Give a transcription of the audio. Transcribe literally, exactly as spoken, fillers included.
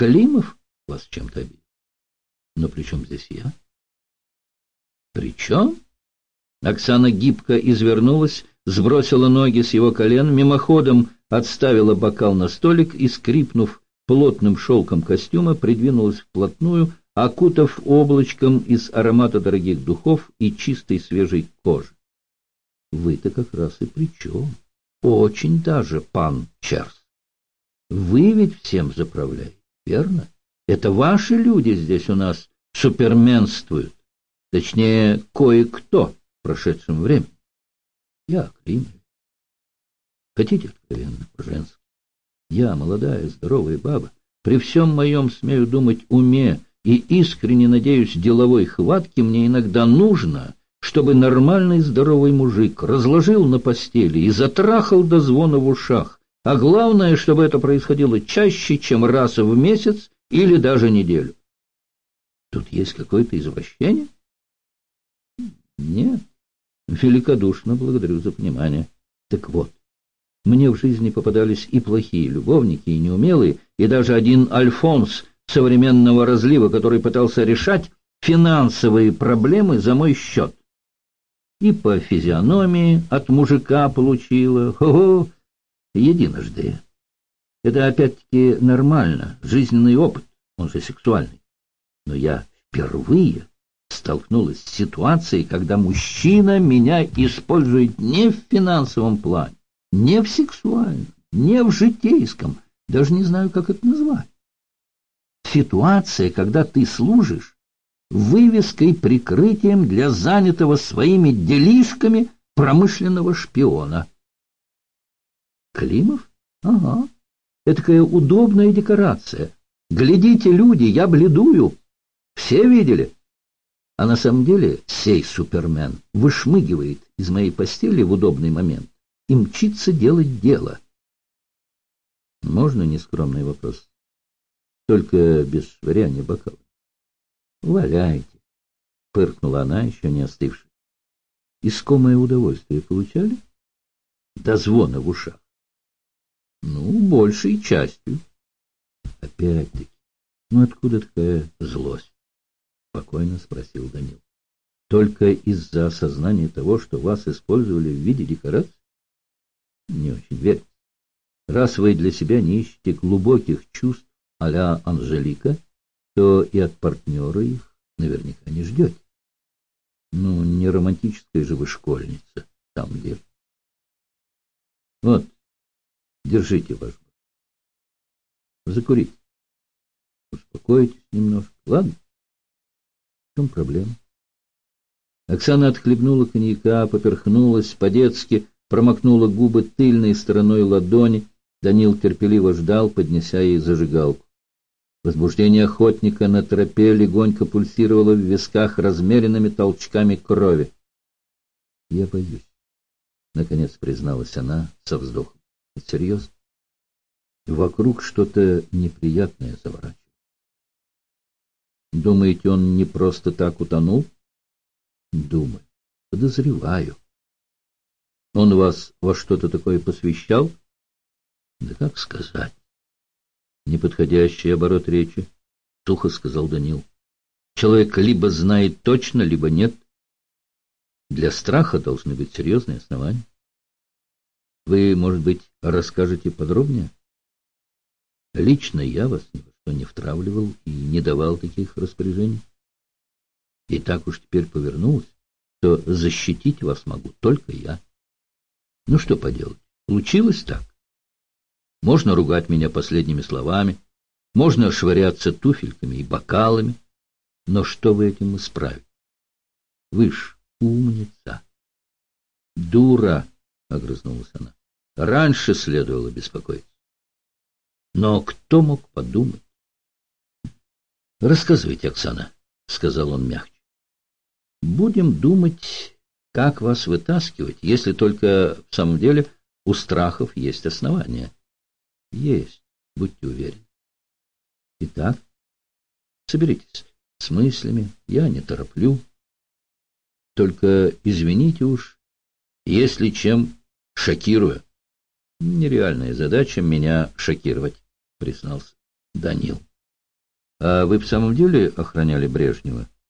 Климов вас чем-то обидел? Но при чем здесь я? При чем? Оксана гибко извернулась, сбросила ноги с его колен, мимоходом отставила бокал на столик и, скрипнув плотным шелком костюма, придвинулась вплотную, окутав облачком из аромата дорогих духов и чистой свежей кожи. Вы-то как раз и при чем? Очень даже, пан Черс. Вы ведь всем заправляете, верно? Это ваши люди здесь у нас суперменствуют. Точнее, кое-кто в прошедшем времени. Я Климов. Хотите откровенно, по-женски? Я молодая, здоровая баба, при всем моем, смею думать, уме и искренне надеюсь деловой хватке мне иногда нужно, чтобы нормальный здоровый мужик разложил на постели и затрахал до звона в ушах, а главное, чтобы это происходило чаще, чем раз в месяц или даже неделю. Тут есть какое-то извращение? Нет. Великодушно благодарю за понимание. Так вот, мне в жизни попадались и плохие любовники, и неумелые, и даже один Альфонс современного разлива, который пытался решать финансовые проблемы за мой счет. И по физиономии от мужика получила. Хо-хо, единожды. Это опять-таки нормально, жизненный опыт, он же сексуальный. Но я впервые столкнулась с ситуацией, когда мужчина меня использует не в финансовом плане, не в сексуальном, не в житейском, даже не знаю, как это назвать. Ситуация, когда ты служишь вывеской, прикрытием для занятого своими делишками промышленного шпиона. Климов? Ага. Этакая удобная декорация. Глядите, люди, я бледую. Все видели? А на самом деле сей супермен вышмыгивает из моей постели в удобный момент и мчится делать дело. Можно нескромный вопрос? Только без швыряния бокала. Валяйте, фыркнула она, еще не остывшая. Искомое удовольствие получали? До звона в ушах. Ну, большей частью. Опять-таки, ну откуда такая злость? Спокойно спросил Данил. Только из-за осознания того, что вас использовали в виде декорации? Не очень верю. Раз вы для себя не ищете глубоких чувств а-ля Анжелика, то и от партнера их наверняка не ждете. Ну, не романтическая же вы школьница, в самом деле. Вот, держите ваш бокал. Закурите. Успокойтесь немножко, ладно? В чем проблема? Оксана отхлебнула коньяка, поперхнулась, по-детски промокнула губы тыльной стороной ладони. Данил терпеливо ждал, поднеся ей зажигалку. Возбуждение охотника на тропе легонько пульсировало в висках размеренными толчками крови. — Я боюсь, — наконец призналась она со вздохом. — Это серьезно? Вокруг что-то неприятное заворачивает. Думаете, он не просто так утонул? Думаю. Подозреваю. Он вас во что-то такое посвящал? Да как сказать? Неподходящий оборот речи, сухо сказал Данил. Человек либо знает точно, либо нет. Для страха должны быть серьезные основания. Вы, может быть, расскажете подробнее? Лично я вас ни во что не втравливал и не давал таких распоряжений. И так уж теперь повернулось, то защитить вас могу только я. Ну что поделать, случилось так. Можно ругать меня последними словами, можно швыряться туфельками и бокалами, но что вы этим исправите? Вы ж умница. Дура, огрызнулась она. Раньше следовало беспокоиться. Но кто мог подумать? Рассказывайте, Оксана, сказал он мягче. Будем думать, как вас вытаскивать, если только в самом деле у страхов есть основания. Есть, будьте уверены. Итак, соберитесь с мыслями, я не тороплю. Только извините уж, если чем шокирую. Нереальная задача меня шокировать, признался Данил. А вы в самом деле охраняли Брежнева?